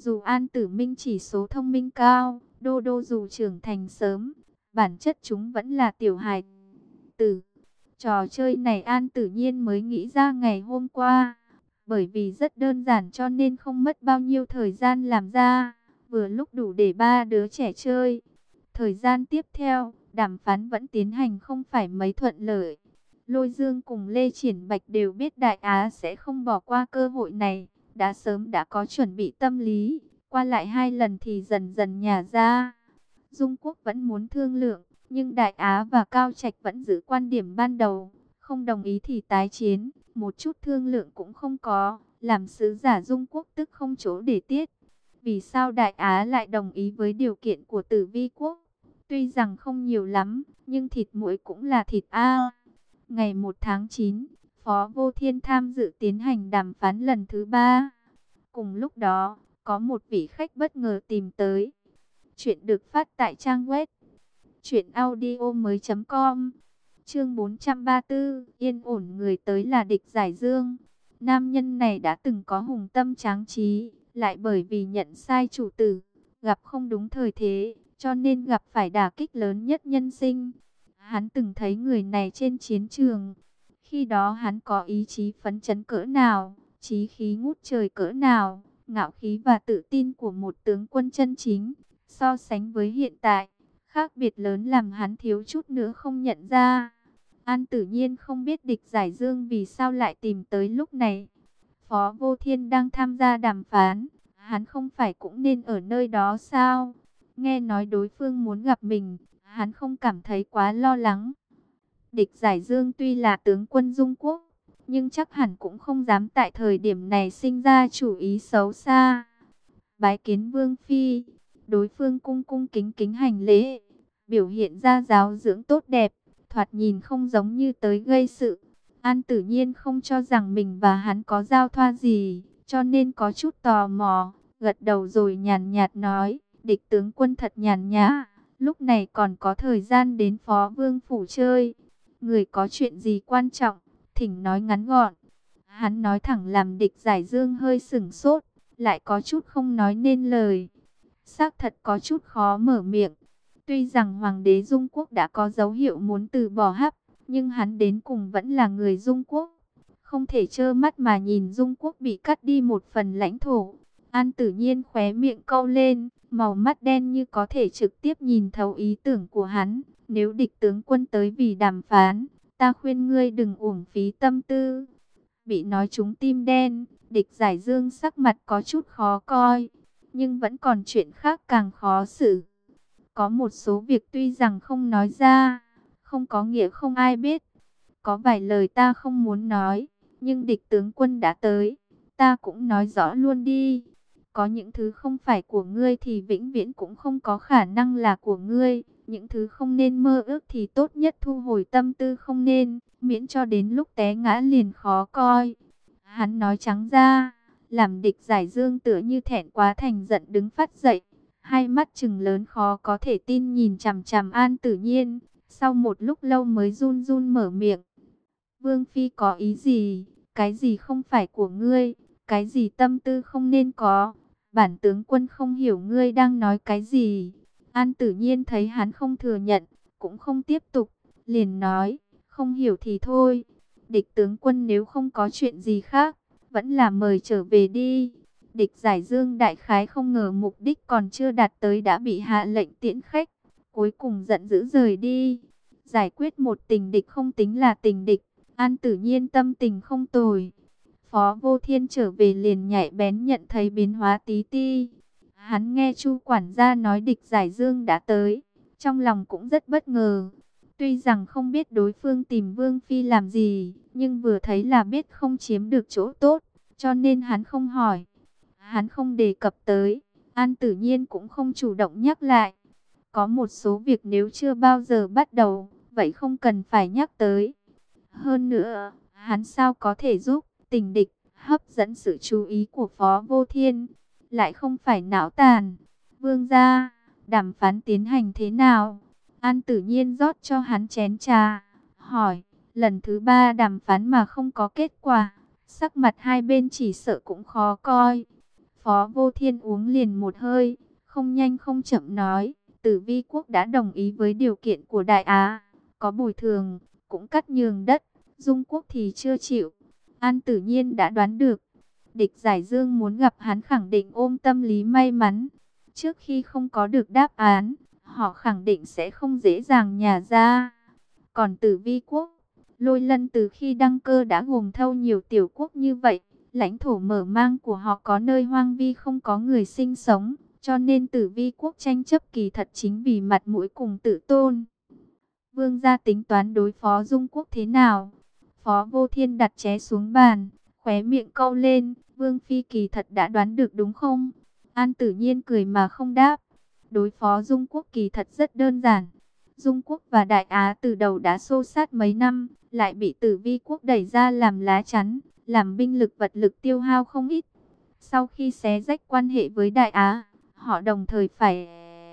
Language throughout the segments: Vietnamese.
Dù An Tử Minh chỉ số thông minh cao, Đô Đô dù trưởng thành sớm, bản chất chúng vẫn là tiểu hài tử. Trò chơi này An Tử Nhiên mới nghĩ ra ngày hôm qua. Bởi vì rất đơn giản cho nên không mất bao nhiêu thời gian làm ra, vừa lúc đủ để ba đứa trẻ chơi. Thời gian tiếp theo, đàm phán vẫn tiến hành không phải mấy thuận lợi. Lôi Dương cùng Lê Triển Bạch đều biết Đại Á sẽ không bỏ qua cơ hội này, đã sớm đã có chuẩn bị tâm lý, qua lại 2 lần thì dần dần nhả ra. Dung Quốc vẫn muốn thương lượng, nhưng Đại Á và Cao Trạch vẫn giữ quan điểm ban đầu, không đồng ý thì tái chiến, một chút thương lượng cũng không có, làm sứ giả Dung Quốc tức không chỗ để tiết. Vì sao Đại Á lại đồng ý với điều kiện của Tử Vi Quốc? Tuy rằng không nhiều lắm, nhưng thịt muỗi cũng là thịt a. Ngày 1 tháng 9, Phó Vô Thiên tham dự tiến hành đàm phán lần thứ 3. Cùng lúc đó, có một vị khách bất ngờ tìm tới. Chuyện được phát tại trang web truyệnaudiomoi.com. Chương 434, yên ổn người tới là Địch Giải Dương. Nam nhân này đã từng có hùng tâm tráng trí, lại bởi vì nhận sai chủ tử, gặp không đúng thời thế, cho nên gặp phải đả kích lớn nhất nhân sinh. Hắn từng thấy người này trên chiến trường, khi đó hắn có ý chí phấn chấn cỡ nào, chí khí ngút trời cỡ nào, ngạo khí và tự tin của một tướng quân chân chính. So sánh với hiện tại, khác biệt lớn làm hắn thiếu chút nữa không nhận ra. An Tử Nhiên không biết Địch Giải Dương vì sao lại tìm tới lúc này. Phó Vô Thiên đang tham gia đàm phán, hắn không phải cũng nên ở nơi đó sao? Nghe nói đối phương muốn gặp mình, hắn không cảm thấy quá lo lắng. Địch Giải Dương tuy là tướng quân Dung Quốc, nhưng chắc hẳn cũng không dám tại thời điểm này sinh ra chủ ý xấu xa. Bái kiến Vương Phi, đối phương cung cung kính kính hành lễ, biểu hiện ra giáo dưỡng tốt đẹp, thoạt nhìn không giống như tới gây sự. An Tử Nhiên không cho rằng mình và hắn có giao thoa gì, cho nên có chút tò mò, gật đầu rồi nhàn nhạt nói, Địch tướng quân thật nhàn nhã, lúc này còn có thời gian đến Phó Vương phủ chơi. Người có chuyện gì quan trọng, thỉnh nói ngắn gọn. Hắn nói thẳng làm Địch Giải Dương hơi sửng sốt, lại có chút không nói nên lời. Xác thật có chút khó mở miệng. Tuy rằng Hoàng đế Dung Quốc đã có dấu hiệu muốn từ bỏ Hắc, nhưng hắn đến cùng vẫn là người Dung Quốc. Không thể trơ mắt mà nhìn Dung Quốc bị cắt đi một phần lãnh thổ. An Tử Nhiên khóe miệng cau lên, màu mắt đen như có thể trực tiếp nhìn thấu ý tưởng của hắn. Nếu Địch tướng quân tới vì đàm phán, ta khuyên ngươi đừng uổng phí tâm tư. Bị nói trúng tim đen, Địch Giải Dương sắc mặt có chút khó coi, nhưng vẫn còn chuyện khác càng khó xử. Có một số việc tuy rằng không nói ra, không có nghĩa không ai biết. Có vài lời ta không muốn nói, nhưng Địch tướng quân đã tới, ta cũng nói rõ luôn đi. Có những thứ không phải của ngươi thì vĩnh viễn cũng không có khả năng là của ngươi. Những thứ không nên mơ ước thì tốt nhất thu hồi tâm tư không nên, miễn cho đến lúc té ngã liền khó coi. Hắn nói trắng ra, làm Địch Giải Dương tựa như thẹn quá thành giận đứng phát dậy. Hai mắt trừng lớn khó có thể tin nhìn chằm chằm An Tử Nhiên, sau một lúc lâu mới run run mở miệng. Vương Phi có ý gì? Cái gì không phải của ngươi? Cái gì tâm tư không nên có? Bản tướng quân không hiểu ngươi đang nói cái gì. An Tử Nhiên thấy hắn không thừa nhận, cũng không tiếp tục, liền nói, không hiểu thì thôi. Địch tướng quân nếu không có chuyện gì khác, vẫn là mời trở về đi. Địch Giải Dương đại khái không ngờ mục đích còn chưa đạt tới đã bị hạ lệnh tiễn khách, cuối cùng giận dữ rời đi. Giải quyết một tình địch không tính là tình địch, An Tử Nhiên tâm tình không tồi. Phó Vô Thiên trở về liền nhạy bén nhận thấy biến hóa tí ti. Hắn nghe Chu quản gia nói Địch Giải Dương đã tới, trong lòng cũng rất bất ngờ. Tuy rằng không biết đối phương tìm Vương Phi làm gì, nhưng vừa thấy là biết không chiếm được chỗ tốt, cho nên hắn không hỏi. Hắn không đề cập tới, An Tử Nhiên cũng không chủ động nhắc lại. Có một số việc nếu chưa bao giờ bắt đầu, vậy không cần phải nhắc tới. Hơn nữa, hắn sao có thể giúp tình địch hấp dẫn sự chú ý của Phó Vô Thiên, lại không phải não tàn. Vương gia, đàm phán tiến hành thế nào? An Tử Nhiên rót cho hắn chén trà, hỏi, lần thứ 3 đàm phán mà không có kết quả, sắc mặt hai bên chỉ sợ cũng khó coi. Phó Vô Thiên uống liền một hơi, không nhanh không chậm nói, Tử Vi quốc đã đồng ý với điều kiện của Đại Á, có bồi thường, cũng cắt nhường đất, Dung quốc thì chưa chịu. An Tử Nhiên đã đoán được, địch Giải Dương muốn gặp hắn khẳng định ôm tâm lý may mắn. Trước khi không có được đáp án, họ khẳng định sẽ không dễ dàng nhả ra. Còn Tử Vi quốc, Lôi Lân từ khi đăng cơ đã gồm thâu nhiều tiểu quốc như vậy, lãnh thổ mở mang của họ có nơi hoang vi không có người sinh sống, cho nên Tử Vi quốc tranh chấp kỳ thật chính vì mặt mũi cùng tự tôn. Vương gia tính toán đối phó Dung quốc thế nào? Phó Vô Thiên đặt ché xuống bàn, khóe miệng câu lên, Vương phi kỳ thật đã đoán được đúng không? An Tử Nhiên cười mà không đáp. Đối phó Dung quốc kỳ thật rất đơn giản. Dung quốc và Đại Á từ đầu đã xô sát mấy năm, lại bị Tử Vi quốc đẩy ra làm lá chắn, làm binh lực vật lực tiêu hao không ít. Sau khi xé rách quan hệ với Đại Á, họ đồng thời phải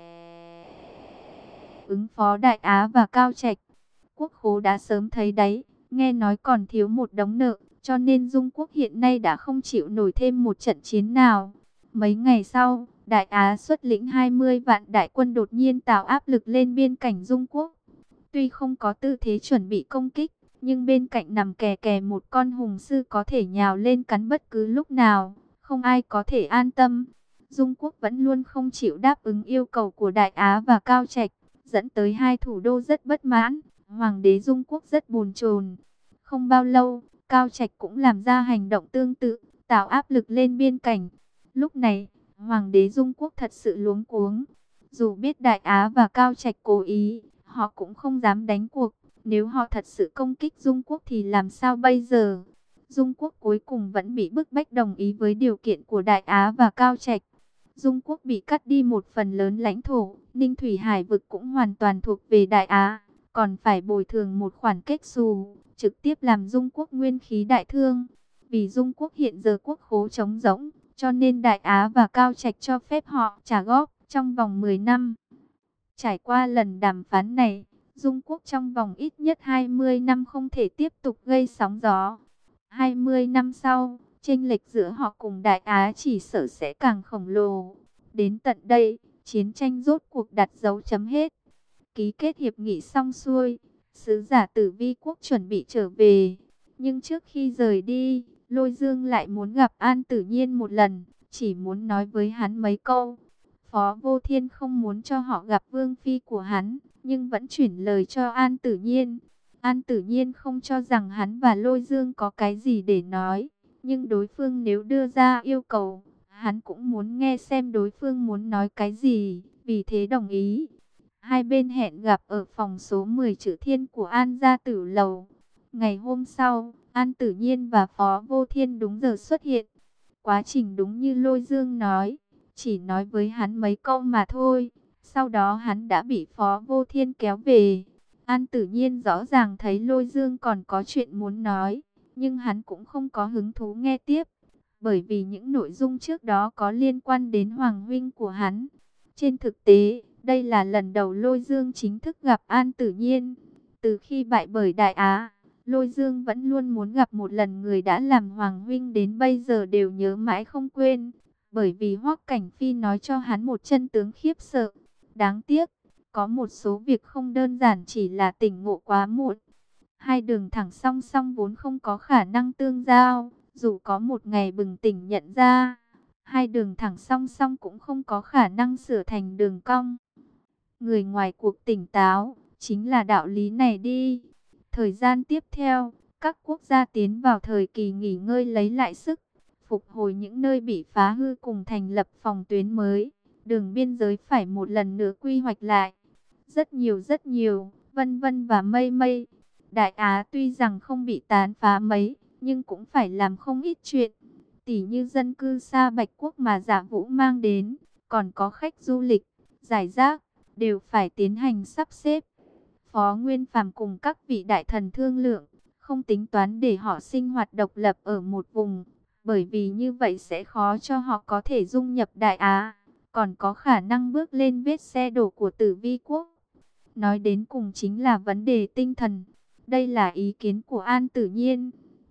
ứng phó Đại Á và Cao Trạch. Quốc khố đã sớm thấy đấy, nghe nói còn thiếu một đống nợ, cho nên Dung quốc hiện nay đã không chịu nổi thêm một trận chiến nào. Mấy ngày sau, Đại Á xuất lĩnh 20 vạn đại quân đột nhiên tạo áp lực lên biên cảnh Dung quốc. Tuy không có tư thế chuẩn bị công kích, nhưng bên cạnh nằm kè kè một con hùng sư có thể nhào lên cắn bất cứ lúc nào, không ai có thể an tâm. Dung quốc vẫn luôn không chịu đáp ứng yêu cầu của Đại Á và Cao Trạch, dẫn tới hai thủ đô rất bất mãn. Hoàng đế Dung quốc rất bồn chồn. Không bao lâu, Cao Trạch cũng làm ra hành động tương tự, tạo áp lực lên biên cảnh. Lúc này, Hoàng đế Dung quốc thật sự luống cuống. Dù biết Đại Á và Cao Trạch cố ý, họ cũng không dám đánh cuộc. Nếu họ thật sự công kích Dung quốc thì làm sao bây giờ? Dung quốc cuối cùng vẫn bị bức bách đồng ý với điều kiện của Đại Á và Cao Trạch. Dung quốc bị cắt đi một phần lớn lãnh thổ, Ninh Thủy Hải vực cũng hoàn toàn thuộc về Đại Á, còn phải bồi thường một khoản kết xù, trực tiếp làm Dung quốc nguyên khí đại thương. Vì Dung quốc hiện giờ quốc khố trống rỗng, cho nên Đại Á và Cao Trạch cho phép họ trả góp trong vòng 10 năm. Trải qua lần đàm phán này, Dung quốc trong vòng ít nhất 20 năm không thể tiếp tục gây sóng gió. 20 năm sau, chênh lệch giữa họ cùng Đại Á chỉ sợ sẽ càng khổng lồ. Đến tận đây, chiến tranh rốt cuộc đặt dấu chấm hết. Ký kết hiệp nghị xong xuôi, sứ giả Tử Vi quốc chuẩn bị trở về. Nhưng trước khi rời đi, Lôi Dương lại muốn gặp An Tử Nhiên một lần, chỉ muốn nói với hắn mấy câu. Phó Vô Thiên không muốn cho họ gặp vương phi của hắn, nhưng vẫn chuyển lời cho An Tử Nhiên. An Tử Nhiên không cho rằng hắn và Lôi Dương có cái gì để nói, nhưng đối phương nếu đưa ra yêu cầu, hắn cũng muốn nghe xem đối phương muốn nói cái gì, vì thế đồng ý. Hai bên hẹn gặp ở phòng số 10 Chữ Thiên của An gia tử lầu. Ngày hôm sau, An Tử Nhiên và Phó Vô Thiên đúng giờ xuất hiện. Quá trình đúng như Lôi Dương nói, chỉ nói với hắn mấy câu mà thôi. Sau đó hắn đã bị Phó Vô Thiên kéo về. An Tử Nhiên rõ ràng thấy Lôi Dương còn có chuyện muốn nói, nhưng hắn cũng không có hứng thú nghe tiếp, bởi vì những nội dung trước đó có liên quan đến Hoàng huynh của hắn. Trên thực tế, đây là lần đầu Lôi Dương chính thức gặp An Tử Nhiên. Từ khi bại bởi Đại Á, Lôi Dương vẫn luôn muốn gặp một lần người đã làm Hoàng huynh đến bây giờ đều nhớ mãi không quên. Bởi vì Hoắc Cảnh Phi nói cho hắn một chân tướng khiếp sợ. Đáng tiếc, có một số việc không đơn giản chỉ là tỉnh ngộ quá muộn. Hai đường thẳng song song vốn không có khả năng tương giao, dù có một ngày bừng tỉnh nhận ra, hai đường thẳng song song cũng không có khả năng sửa thành đường cong. Người ngoài cuộc tỉnh táo, chính là đạo lý này đi. Thời gian tiếp theo, các quốc gia tiến vào thời kỳ nghỉ ngơi lấy lại sức, phục hồi những nơi bị phá hư cùng thành lập phòng tuyến mới. Đường biên giới phải một lần nữa quy hoạch lại. Rất nhiều, vân vân và mây mây. Đại Á tuy rằng không bị tàn phá mấy, nhưng cũng phải làm không ít chuyện. Tỉ như dân cư xa Bạch Quốc mà Giả Vũ mang đến, còn có khách du lịch, giải rác, đều phải tiến hành sắp xếp. Phó Nguyên Phàm cùng các vị đại thần thương lượng, không tính toán để họ sinh hoạt độc lập ở một vùng, bởi vì như vậy sẽ khó cho họ có thể dung nhập Đại Á, còn có khả năng bước lên vết xe đổ của Tử Vi quốc. Nói đến cùng chính là vấn đề tinh thần. Đây là ý kiến của An Tử Nhiên.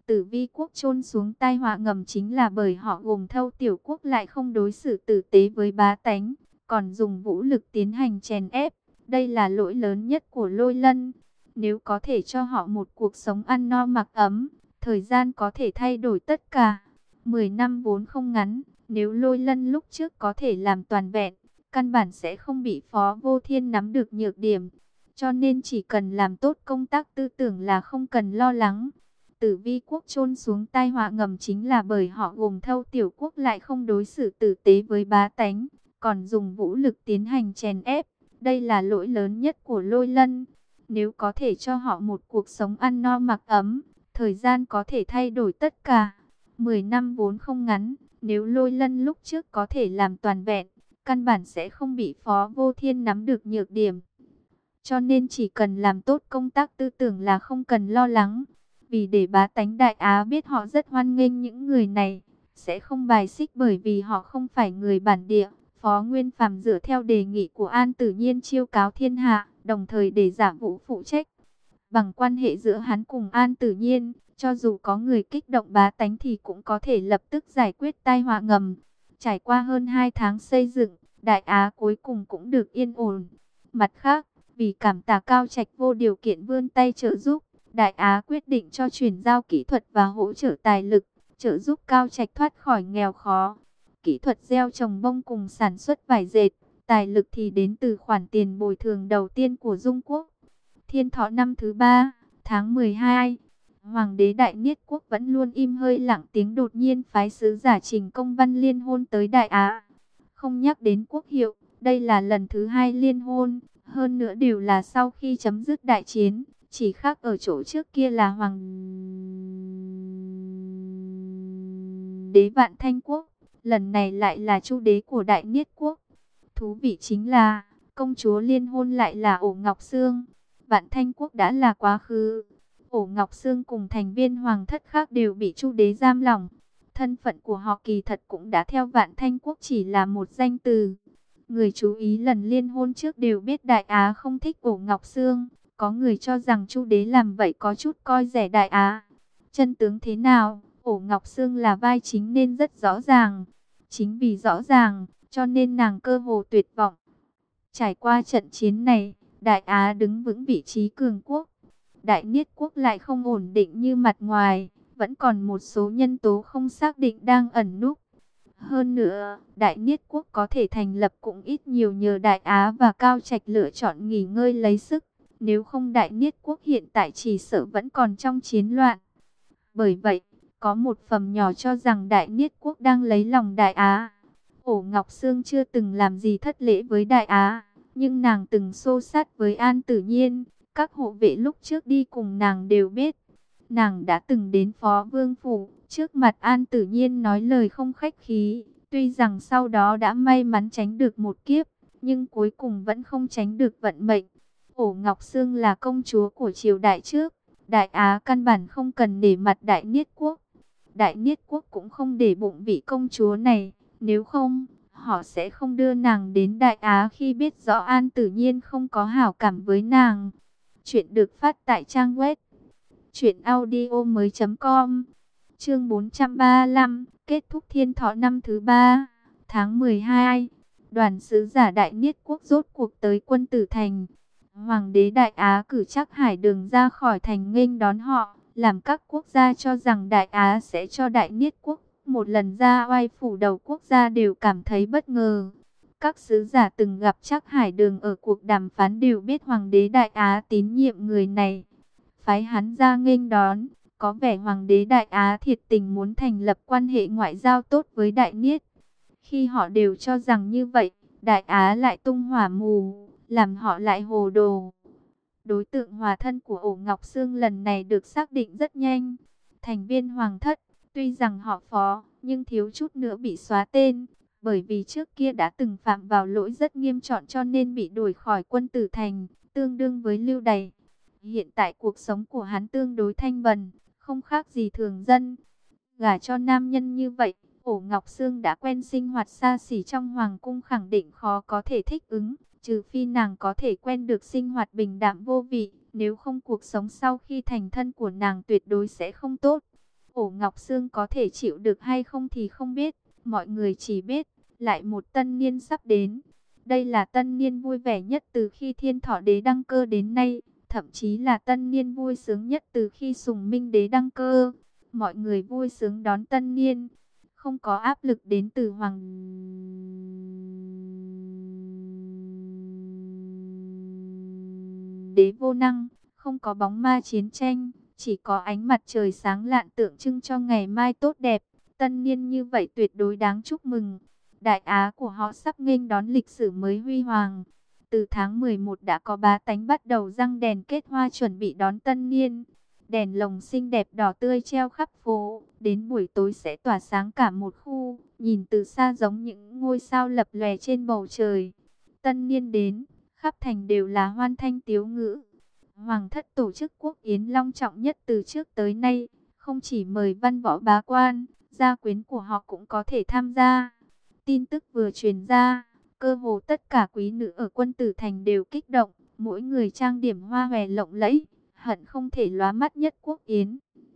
Tử Vi quốc chôn xuống tai họa ngầm chính là bởi họ gồm thâu tiểu quốc lại không đối xử tử tế với bá tánh, còn dùng vũ lực tiến hành chèn ép. Đây là lỗi lớn nhất của Lôi Lân. Nếu có thể cho họ một cuộc sống ăn no mặc ấm, thời gian có thể thay đổi tất cả. 10 năm vốn không ngắn, nếu Lôi Lân lúc trước có thể làm toàn vẹn, căn bản sẽ không bị Phó Vô Thiên nắm được nhược điểm. Cho nên chỉ cần làm tốt công tác tư tưởng là không cần lo lắng. Tử Vi quốc chôn xuống tai họa ngầm chính là bởi họ gồm thâu tiểu quốc lại không đối xử tử tế với bá tánh, còn dùng vũ lực tiến hành chèn ép. Đây là lỗi lớn nhất của Lôi Lân. Nếu có thể cho họ một cuộc sống ăn no mặc ấm, thời gian có thể thay đổi tất cả. 10 năm vốn không ngắn, nếu Lôi Lân lúc trước có thể làm toàn vẹn, căn bản sẽ không bị Phó Vô Thiên nắm được nhược điểm. Cho nên chỉ cần làm tốt công tác tư tưởng là không cần lo lắng. Vì để bá tánh Đại Á biết họ rất hoan nghênh những người này, sẽ không bài xích bởi vì họ không phải người bản địa. Phó Nguyên Phàm dựa theo đề nghị của An Tử Nhiên chiêu cáo thiên hạ, đồng thời để Giả Vũ phụ trách. Bằng quan hệ giữa hắn cùng An Tử Nhiên, cho dù có người kích động bá tánh thì cũng có thể lập tức giải quyết tai họa ngầm. Trải qua hơn 2 tháng xây dựng, Đại Á cuối cùng cũng được yên ổn. Mặt khác, vì cảm tạ Cao Trạch vô điều kiện vươn tay trợ giúp, Đại Á quyết định cho chuyển giao kỹ thuật và hỗ trợ tài lực, trợ giúp Cao Trạch thoát khỏi nghèo khó. Kỹ thuật gieo trồng bông cùng sản xuất vải dệt, tài lực thì đến từ khoản tiền bồi thường đầu tiên của Dung Quốc. Thiên Thọ năm thứ 3, tháng 12, Hoàng đế Đại Niết Quốc vẫn luôn im hơi lặng tiếng đột nhiên phái sứ giả trình công văn liên hôn tới Đại Á. Không nhắc đến quốc hiệu, đây là lần thứ 2 liên hôn, hơn nữa đều là sau khi chấm dứt đại chiến, chỉ khác ở chỗ trước kia là Hoàng đế Vạn Thanh Quốc, lần này lại là Chu đế của Đại Niết Quốc. Thú vị chính là, công chúa liên hôn lại là Ổ Ngọc Sương. Vạn Thanh Quốc đã là quá khứ. Ổ Ngọc Sương cùng thành viên hoàng thất khác đều bị Chu đế giam lỏng. Thân phận của họ kỳ thật cũng đã theo Vạn Thanh Quốc chỉ là một danh từ. Người chú ý lần liên hôn trước đều biết Đại Á không thích Ổ Ngọc Sương. Có người cho rằng Chu đế làm vậy có chút coi rẻ Đại Á. Chân tướng thế nào? Ổ Ngọc Sương là vai chính nên rất rõ ràng. Chính vì rõ ràng, cho nên nàng cơ hồ tuyệt vọng. Trải qua trận chiến này, Đại Á đứng vững vị trí cường quốc. Đại Niết Quốc lại không ổn định như mặt ngoài, vẫn còn một số nhân tố không xác định đang ẩn núp. Hơn nữa, Đại Niết Quốc có thể thành lập cũng ít nhiều nhờ Đại Á và Cao Trạch lựa chọn nghỉ ngơi lấy sức. Nếu không Đại Niết Quốc hiện tại chỉ sợ vẫn còn trong chiến loạn. Bởi vậy, có một phần nhỏ cho rằng Đại Niết Quốc đang lấy lòng Đại Á. Ổ Ngọc Sương chưa từng làm gì thất lễ với Đại Á, nhưng nàng từng xô xát với An Tử Nhiên. Các hộ vệ lúc trước đi cùng nàng đều biết. Nàng đã từng đến Phó Vương Phủ, trước mặt An Tử Nhiên nói lời không khách khí. Tuy rằng sau đó đã may mắn tránh được một kiếp, nhưng cuối cùng vẫn không tránh được vận mệnh. Ổ Ngọc Sương là công chúa của triều đại trước. Đại Á căn bản không cần nể mặt Đại Niết Quốc. Đại Niết Quốc cũng không để bụng vị công chúa này. Nếu không, họ sẽ không đưa nàng đến Đại Á khi biết rõ An Tử Nhiên không có hảo cảm với nàng. Chuyện được phát tại trang web truyệnaudiomoi.com. Chương 435, kết thúc Thiên Thọ năm thứ 3, tháng 12. Đoàn sứ giả Đại Niết Quốc rốt cuộc tới Quân Tử Thành. Hoàng đế Đại Á cử Trác Hải Đường ra khỏi thành nghênh đón họ, làm các quốc gia cho rằng Đại Á sẽ cho Đại Niết Quốc một lần ra oai phủ đầu quốc gia đều cảm thấy bất ngờ. Các sứ giả từng gặp Trác Hải Đường ở cuộc đàm phán đều biết Hoàng đế Đại Á tín nhiệm người này, phái hắn ra nghênh đón. Có vẻ Hoàng đế Đại Á thiệt tình muốn thành lập quan hệ ngoại giao tốt với Đại Niết. Khi họ đều cho rằng như vậy, Đại Á lại tung hỏa mù, làm họ lại hồ đồ. Đối tượng hòa thân của Ổ Ngọc Sương lần này được xác định rất nhanh. Thành viên hoàng thất, tuy rằng họ Phó, nhưng thiếu chút nữa bị xóa tên. Bởi vì trước kia đã từng phạm vào lỗi rất nghiêm trọng cho nên bị đuổi khỏi Quân Tử Thành, tương đương với lưu đày. Hiện tại cuộc sống của hắn tương đối thanh bần, không khác gì thường dân. Gả cho nam nhân như vậy, Ổ Ngọc Sương đã quen sinh hoạt xa xỉ trong hoàng cung, khẳng định khó có thể thích ứng. Trừ phi nàng có thể quen được sinh hoạt bình đạm vô vị, nếu không cuộc sống sau khi thành thân của nàng tuyệt đối sẽ không tốt. Cổ Ngọc Sương có thể chịu được hay không thì không biết, mọi người chỉ biết, lại một tân niên sắp đến. Đây là tân niên vui vẻ nhất từ khi Thiên Thọ Đế đăng cơ đến nay, thậm chí là tân niên vui sướng nhất từ khi Sùng Minh Đế đăng cơ. Mọi người vui sướng đón tân niên, không có áp lực đến từ hoàng đế vô năng, không có bóng ma chiến tranh, chỉ có ánh mặt trời sáng lạn tượng trưng cho ngày mai tốt đẹp. Tân niên như vậy tuyệt đối đáng chúc mừng. Đại Á của họ sắp nghênh đón lịch sử mới huy hoàng. Từ tháng 11 đã có bá tánh bắt đầu răng đèn kết hoa chuẩn bị đón tân niên. Đèn lồng xinh đẹp đỏ tươi treo khắp phố, đến buổi tối sẽ tỏa sáng cả một khu, nhìn từ xa giống những ngôi sao lập lòe trên bầu trời. Tân niên đến, khắp thành đều là hoan thanh tiếu ngữ. Hoàng thất tổ chức quốc yến long trọng nhất từ trước tới nay, không chỉ mời văn võ bá quan, gia quyến của họ cũng có thể tham gia. Tin tức vừa truyền ra, cơ hồ tất cả quý nữ ở Quân Tử Thành đều kích động, mỗi người trang điểm hoa hòe lộng lẫy, hận không thể lóa mắt nhất quốc yến.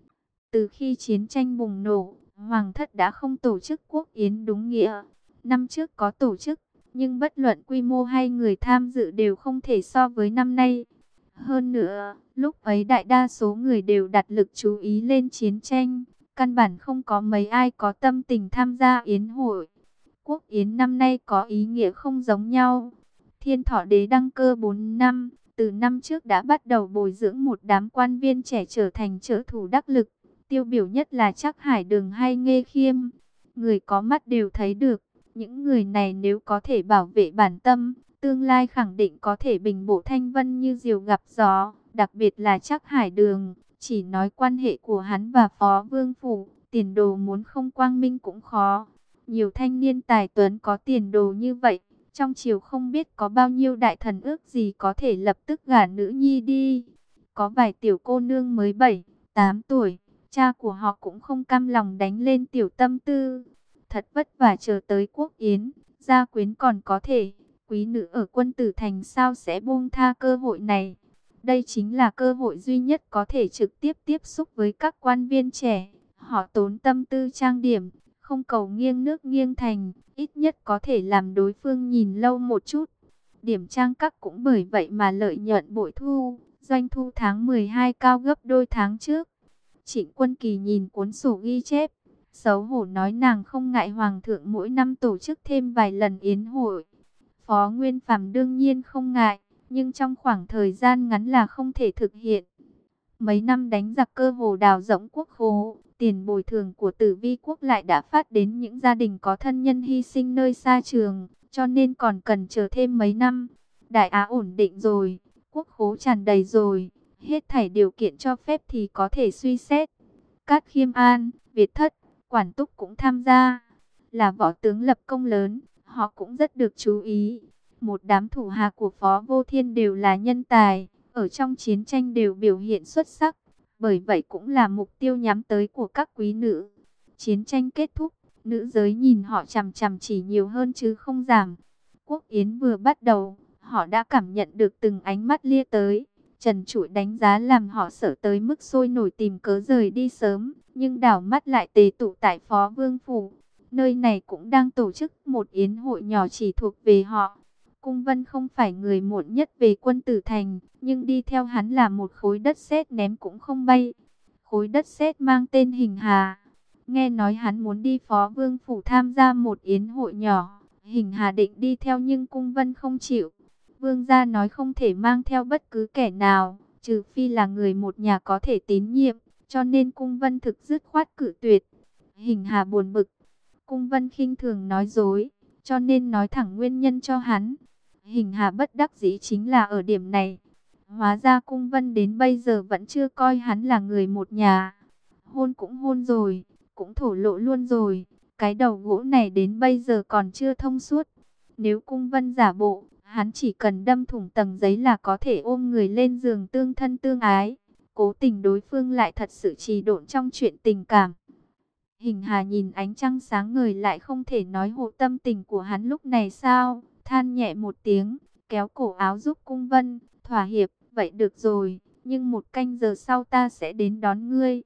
Từ khi chiến tranh bùng nổ, Hoàng thất đã không tổ chức quốc yến đúng nghĩa. Năm trước có tổ chức, nhưng bất luận quy mô hay người tham dự đều không thể so với năm nay. Hơn nữa, lúc ấy đại đa số người đều đặt lực chú ý lên chiến tranh, căn bản không có mấy ai có tâm tình tham gia yến hội. Quốc yến năm nay có ý nghĩa không giống nhau. Thiên Thọ Đế đăng cơ 4 năm, từ năm trước đã bắt đầu bồi dưỡng một đám quan viên trẻ trở thành trợ thủ đắc lực. Tiêu biểu nhất là Trác Hải Đường hay Nghê Khiêm. Người có mắt đều thấy được, những người này nếu có thể bảo vệ bản tâm, tương lai khẳng định có thể bình bổ thanh vân như diều gặp gió. Đặc biệt là Trác Hải Đường, chỉ nói quan hệ của hắn và Phó Vương Phủ, tiền đồ muốn không quang minh cũng khó. Nhiều thanh niên tài tuấn có tiền đồ như vậy, trong triều không biết có bao nhiêu đại thần ước gì có thể lập tức gả nữ nhi đi. Có vài tiểu cô nương mới 7, 8 tuổi, cha của họ cũng không cam lòng đánh lên tiểu tâm tư. Thật vất vả chờ tới quốc yến, gia quyến còn có thể, quý nữ ở Quân Tử Thành sao sẽ buông tha cơ hội này. Đây chính là cơ hội duy nhất có thể trực tiếp tiếp xúc với các quan viên trẻ. Họ tốn tâm tư trang điểm, không cầu nghiêng nước nghiêng thành, ít nhất có thể làm đối phương nhìn lâu một chút. Điểm trang các cũng bởi vậy mà lợi nhuận bội thu, doanh thu tháng 12 cao gấp đôi tháng trước. Trịnh Quân Kỳ nhìn cuốn sổ ghi chép, xấu hổ nói nàng không ngại hoàng thượng mỗi năm tổ chức thêm vài lần yến hội. Phó Nguyên Phàm đương nhiên không ngại, nhưng trong khoảng thời gian ngắn là không thể thực hiện. Mấy năm đánh giặc cơ hồ đào rỗng quốc khố, tiền bồi thường của Tử Vi quốc lại đã phát đến những gia đình có thân nhân hy sinh nơi xa trường, cho nên còn cần chờ thêm mấy năm. Đại Á ổn định rồi, quốc khố tràn đầy rồi, hết thảy điều kiện cho phép thì có thể suy xét. Cát Khiêm An, Việt Thất, Quản Túc cũng tham gia, là võ tướng lập công lớn, họ cũng rất được chú ý. Một đám thủ hạ của Phó Vô Thiên đều là nhân tài, ở trong chiến tranh đều biểu hiện xuất sắc, bởi vậy cũng là mục tiêu nhắm tới của các quý nữ. Chiến tranh kết thúc, nữ giới nhìn họ chằm chằm chỉ nhiều hơn chứ không giảm. Quốc yến vừa bắt đầu, họ đã cảm nhận được từng ánh mắt lia tới. Trần Trụi đánh giá làm họ sợ tới mức sôi nổi tìm cớ rời đi sớm, nhưng đảo mắt lại tề tụ tại Phó Vương Phủ. Nơi này cũng đang tổ chức một yến hội nhỏ chỉ thuộc về họ. Cung Vân không phải người muộn nhất về Quân Tử Thành, nhưng đi theo hắn là một khối đất sét ném cũng không bay. Khối đất sét mang tên Hình Hà. Nghe nói hắn muốn đi Phó Vương Phủ tham gia một yến hội nhỏ. Hình Hà định đi theo nhưng Cung Vân không chịu. Vương gia nói không thể mang theo bất cứ kẻ nào, trừ phi là người một nhà có thể tín nhiệm, cho nên Cung Vân thực dứt khoát cự tuyệt. Hình Hà buồn bực. Cung Vân khinh thường nói dối, cho nên nói thẳng nguyên nhân cho hắn. Hình Hà bất đắc dĩ chính là ở điểm này. Hóa ra Cung Vân đến bây giờ vẫn chưa coi hắn là người một nhà. Hôn cũng hôn rồi, cũng thổ lộ luôn rồi. Cái đầu gỗ này đến bây giờ còn chưa thông suốt. Nếu Cung Vân giả bộ, hắn chỉ cần đâm thủng tầng giấy là có thể ôm người lên giường tương thân tương ái. Cố tình đối phương lại thật sự trì độn trong chuyện tình cảm. Hình Hà nhìn ánh trăng sáng ngời lại không thể nói hộ tâm tình của hắn lúc này sao, than nhẹ một tiếng, kéo cổ áo giúp Cung Vân, thỏa hiệp, vậy được rồi, nhưng 1 canh giờ sau ta sẽ đến đón ngươi.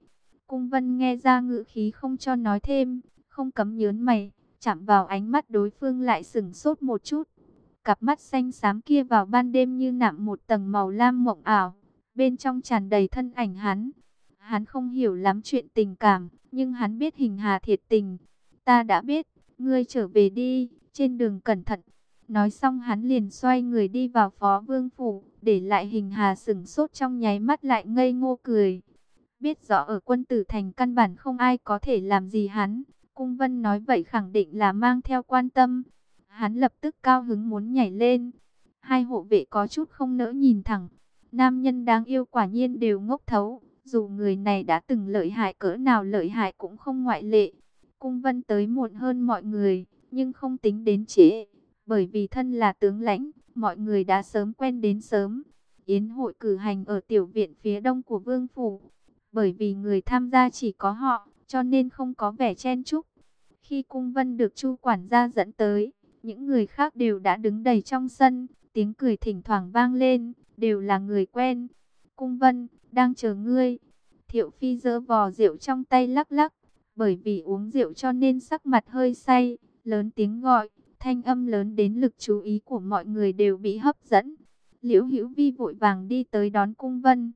Cung Vân nghe ra ngữ khí không cho nói thêm, không cấm nhớn mày, chạm vào ánh mắt đối phương lại sững sốt một chút. Cặp mắt xanh xám kia vào ban đêm như nạm một tầng màu lam mộng ảo, bên trong tràn đầy thân ảnh hắn. Hắn không hiểu lắm chuyện tình cảm, nhưng hắn biết Hình Hà thiệt tình. Ta đã biết, ngươi trở về đi, trên đường cẩn thận. Nói xong hắn liền xoay người đi vào Phó Vương phủ, để lại Hình Hà sững sốt trong nháy mắt lại ngây ngô cười. Biết rõ ở Quân Tử Thành căn bản không ai có thể làm gì hắn, Cung Vân nói vậy khẳng định là mang theo quan tâm. Hắn lập tức cao hứng muốn nhảy lên. Hai hộ vệ có chút không nỡ nhìn thẳng. Nam nhân đáng yêu quả nhiên đều ngốc thấu. Dù người này đã từng lợi hại cỡ nào lợi hại cũng không ngoại lệ. Cung Vân tới muộn hơn mọi người, nhưng không tính đến trễ. Bởi vì thân là tướng lãnh, mọi người đã sớm quen đến sớm. Yến hội cử hành ở tiểu viện phía đông của Vương phủ. Bởi vì người tham gia chỉ có họ, cho nên không có vẻ chen chúc. Khi Cung Vân được Chu quản gia dẫn tới, những người khác đều đã đứng đầy trong sân, tiếng cười thỉnh thoảng vang lên, đều là người quen. Cung Vân, đang chờ ngươi. Thiệu Phi giơ vò rượu trong tay lắc lắc, bởi vì uống rượu cho nên sắc mặt hơi say, lớn tiếng gọi, thanh âm lớn đến lực chú ý của mọi người đều bị hấp dẫn. Liễu Hữu Vi vội vàng đi tới đón Cung Vân.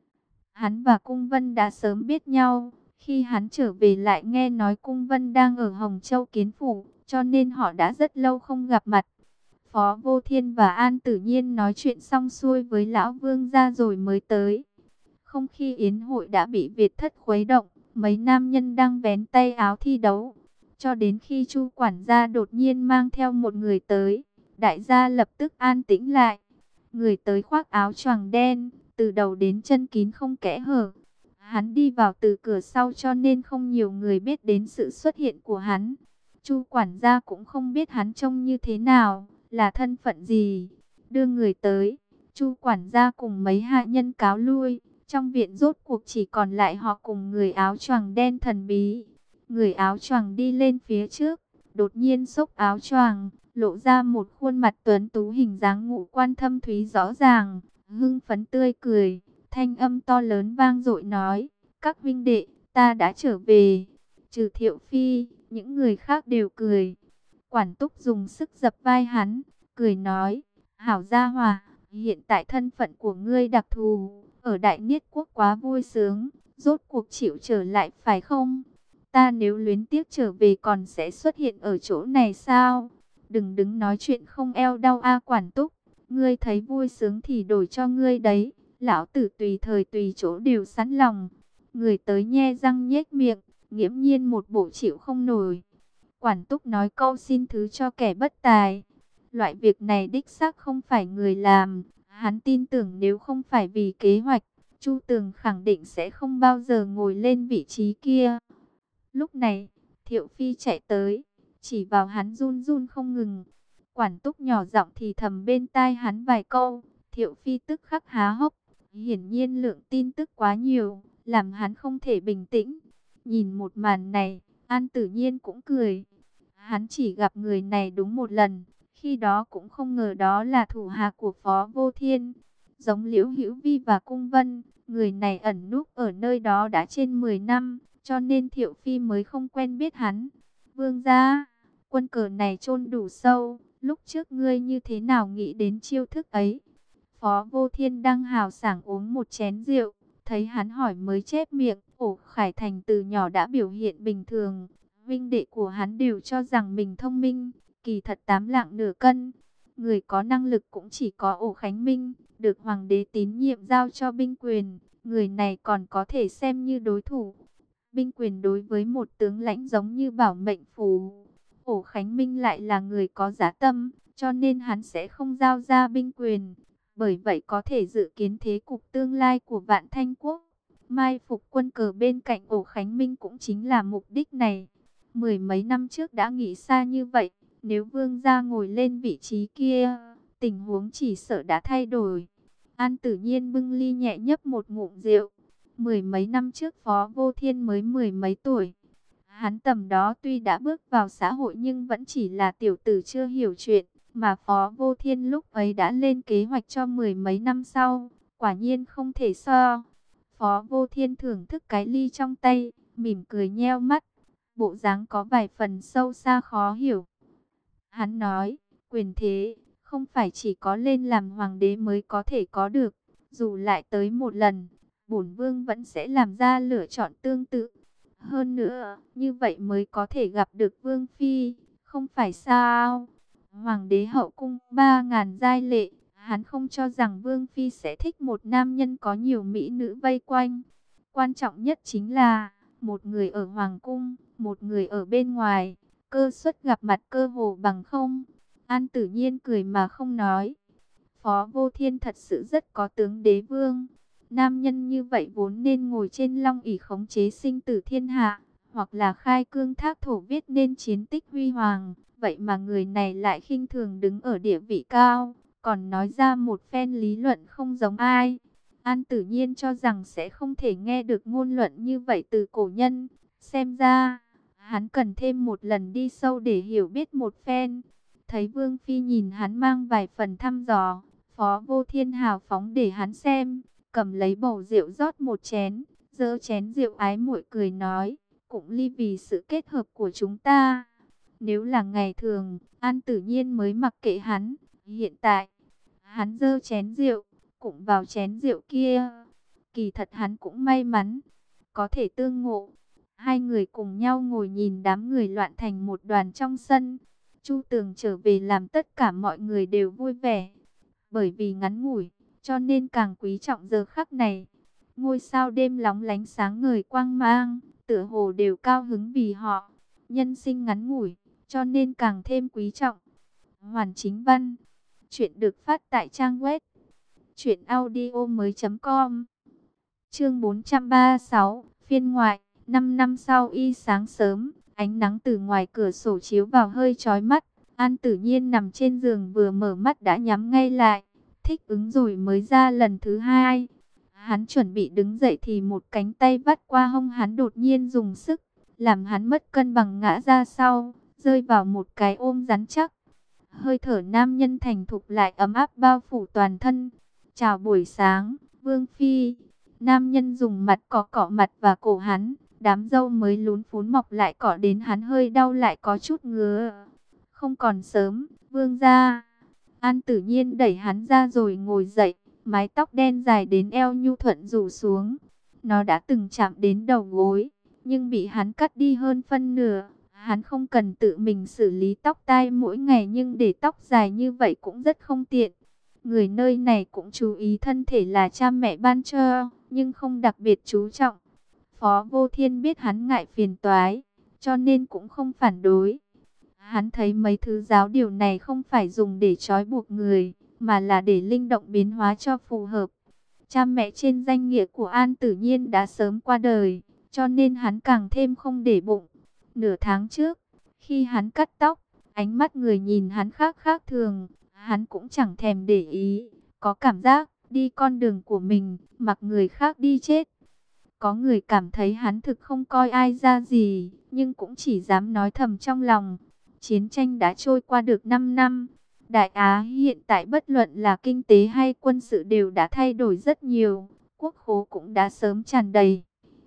Hắn và Cung Vân đã sớm biết nhau, khi hắn trở về lại nghe nói Cung Vân đang ở Hồng Châu Kiến Phủ, cho nên họ đã rất lâu không gặp mặt. Phó Vô Thiên và An Tử Nhiên nói chuyện xong xuôi với Lão Vương gia rồi mới tới. Không khi yến hội đã bị Việt thất khuấy động, mấy nam nhân đang vén tay áo thi đấu. Cho đến khi Chu quản gia đột nhiên mang theo một người tới, đại gia lập tức an tĩnh lại. Người tới khoác áo choàng đen, từ đầu đến chân kín không kẽ hở. Hắn đi vào từ cửa sau cho nên không nhiều người biết đến sự xuất hiện của hắn. Chu quản gia cũng không biết hắn trông như thế nào, là thân phận gì. Đưa người tới, Chu quản gia cùng mấy hạ nhân cáo lui. Trong viện rốt cuộc chỉ còn lại họ cùng người áo choàng đen thần bí. Người áo choàng đi lên phía trước, đột nhiên xốc áo choàng, lộ ra một khuôn mặt tuấn tú hình dáng ngũ quan thâm thúy rõ ràng, hưng phấn tươi cười, thanh âm to lớn vang dội nói, các huynh đệ, ta đã trở về. Trừ Thiệu Phi, những người khác đều cười. Quản Túc dùng sức dập vai hắn, cười nói, hảo gia hòa, hiện tại thân phận của ngươi đặc thù, ở Đại Niết Quốc quá vui sướng, rốt cuộc chịu trở lại phải không? Ta nếu luyến tiếc trở về còn sẽ xuất hiện ở chỗ này sao? Đừng đứng nói chuyện không eo đau a Quản Túc, ngươi thấy vui sướng thì đổi cho ngươi đấy, lão tử tùy thời tùy chỗ đều sẵn lòng. Người tới nhe răng nhếch miệng, nghiễm nhiên một bộ chịu không nổi. Quản Túc nói câu xin thứ cho kẻ bất tài. Loại việc này đích xác không phải người làm. Hắn tin tưởng nếu không phải vì kế hoạch, Chu Tường khẳng định sẽ không bao giờ ngồi lên vị trí kia. Lúc này, Thiệu Phi chạy tới, chỉ vào hắn run run không ngừng. Quản Túc nhỏ giọng thì thầm bên tai hắn vài câu. Thiệu Phi tức khắc há hốc. Hiển nhiên lượng tin tức quá nhiều, làm hắn không thể bình tĩnh. Nhìn một màn này, An Tử Nhiên cũng cười. Hắn chỉ gặp người này đúng một lần, khi đó cũng không ngờ đó là thủ hạ của Phó Vô Thiên. Giống Liễu Hữu Vi và Cung Vân, người này ẩn núp ở nơi đó đã trên 10 năm, cho nên Thiệu Phi mới không quen biết hắn. Vương gia, quân cờ này chôn đủ sâu, lúc trước ngươi như thế nào nghĩ đến chiêu thức ấy? Phó Vô Thiên đang hào sảng uống một chén rượu, thấy hắn hỏi mới chép miệng. Ổ Khải Thành từ nhỏ đã biểu hiện bình thường, huynh đệ của hắn đều cho rằng mình thông minh, kỳ thật 8 lạng nửa cân. Người có năng lực cũng chỉ có Ổ Khánh Minh, được hoàng đế tín nhiệm giao cho binh quyền, người này còn có thể xem như đối thủ. Binh quyền đối với một tướng lãnh giống như bảo mệnh phù. Ổ Khánh Minh lại là người có giá tâm, cho nên hắn sẽ không giao ra binh quyền. Bởi vậy có thể dự kiến thế cục tương lai của Vạn Thanh Quốc. Mai phục quân cờ bên cạnh Ổ Khánh Minh cũng chính là mục đích này. Mười mấy năm trước đã nghĩ xa như vậy, nếu vương gia ngồi lên vị trí kia, tình huống chỉ sợ đã thay đổi. An Tử Nhiên bưng ly nhẹ nhấp một ngụm rượu. Mười mấy năm trước Phó Vô Thiên mới mười mấy tuổi. Hắn tầm đó tuy đã bước vào xã hội nhưng vẫn chỉ là tiểu tử chưa hiểu chuyện, mà Phó Vô Thiên lúc ấy đã lên kế hoạch cho mười mấy năm sau, quả nhiên không thể so. Phó Vô Thiên thưởng thức cái ly trong tay, mỉm cười nheo mắt, bộ dáng có vài phần sâu xa khó hiểu. Hắn nói, quyền thế, không phải chỉ có lên làm hoàng đế mới có thể có được. Dù lại tới một lần, bổn vương vẫn sẽ làm ra lựa chọn tương tự. Hơn nữa, như vậy mới có thể gặp được vương phi, không phải sao? Hoàng đế hậu cung 3.000 giai lệ, hắn không cho rằng vương phi sẽ thích một nam nhân có nhiều mỹ nữ vây quanh. Quan trọng nhất chính là, một người ở hoàng cung, một người ở bên ngoài, cơ suất gặp mặt cơ hồ bằng không. An Tử Nhiên cười mà không nói. Phó Vô Thiên thật sự rất có tướng đế vương. Nam nhân như vậy vốn nên ngồi trên long ỷ khống chế sinh tử thiên hạ, hoặc là khai cương thác thổ viết nên chiến tích huy hoàng. Vậy mà người này lại khinh thường đứng ở địa vị cao, còn nói ra một phen lý luận không giống ai. An Tử Nhiên cho rằng sẽ không thể nghe được ngôn luận như vậy từ cổ nhân. Xem ra, hắn cần thêm một lần đi sâu để hiểu biết một phen. Thấy Vương Phi nhìn hắn mang vài phần thăm dò, Phó Vô Thiên hào phóng để hắn xem, cầm lấy bầu rượu rót một chén, giơ chén rượu ái muội cười nói, cũng ly vì sự kết hợp của chúng ta. Nếu là ngày thường, An Tử Nhiên mới mặc kệ hắn, hiện tại, hắn giơ chén rượu, cũng vào chén rượu kia. Kỳ thật hắn cũng may mắn, có thể tương ngộ. Hai người cùng nhau ngồi nhìn đám người loạn thành một đoàn trong sân. Chu Tường trở về làm tất cả mọi người đều vui vẻ. Bởi vì ngắn ngủi, cho nên càng quý trọng giờ khắc này. Ngôi sao đêm lóng lánh sáng ngời quang mang, tựa hồ đều cao hứng vì họ. Nhân sinh ngắn ngủi, cho nên càng thêm quý trọng. Hoàn Chính Văn. Chuyện được phát tại trang web truyệnaudiomoi.com. Chương 436, phiên ngoại. 5 năm sau y sáng sớm, ánh nắng từ ngoài cửa sổ chiếu vào hơi chói mắt. An Tử Nhiên nằm trên giường vừa mở mắt đã nhắm ngay lại, thích ứng rồi mới ra lần thứ hai. Hắn chuẩn bị đứng dậy thì một cánh tay vắt qua hông hắn đột nhiên dùng sức, làm hắn mất cân bằng ngã ra sau, rơi vào một cái ôm rắn chắc. Hơi thở nam nhân thành thục lại ấm áp bao phủ toàn thân. Chào buổi sáng, Vương Phi. Nam nhân dùng mặt cọ cọ mặt và cổ hắn, đám râu mới lún phún mọc lại cọ đến hắn hơi đau lại có chút ngứa. Không còn sớm, Vương gia. An Tử Nhiên đẩy hắn ra rồi ngồi dậy, mái tóc đen dài đến eo nhu thuận rủ xuống. Nó đã từng chạm đến đầu gối, nhưng bị hắn cắt đi hơn phân nửa. Hắn không cần tự mình xử lý tóc tai mỗi ngày, nhưng để tóc dài như vậy cũng rất không tiện. Người nơi này cũng chú ý thân thể là cha mẹ ban cho, nhưng không đặc biệt chú trọng. Phó Vô Thiên biết hắn ngại phiền toái, cho nên cũng không phản đối. Hắn thấy mấy thứ giáo điều này không phải dùng để trói buộc người, mà là để linh động biến hóa cho phù hợp. Cha mẹ trên danh nghĩa của An Tử Nhiên đã sớm qua đời, cho nên hắn càng thêm không để bụng. Nửa tháng trước, khi hắn cắt tóc, ánh mắt người nhìn hắn khác khác thường, hắn cũng chẳng thèm để ý, có cảm giác đi con đường của mình, mặc người khác đi chết. Có người cảm thấy hắn thực không coi ai ra gì, nhưng cũng chỉ dám nói thầm trong lòng. Chiến tranh đã trôi qua được 5 năm. Đại Á hiện tại bất luận là kinh tế hay quân sự đều đã thay đổi rất nhiều. Quốc khố cũng đã sớm tràn đầy.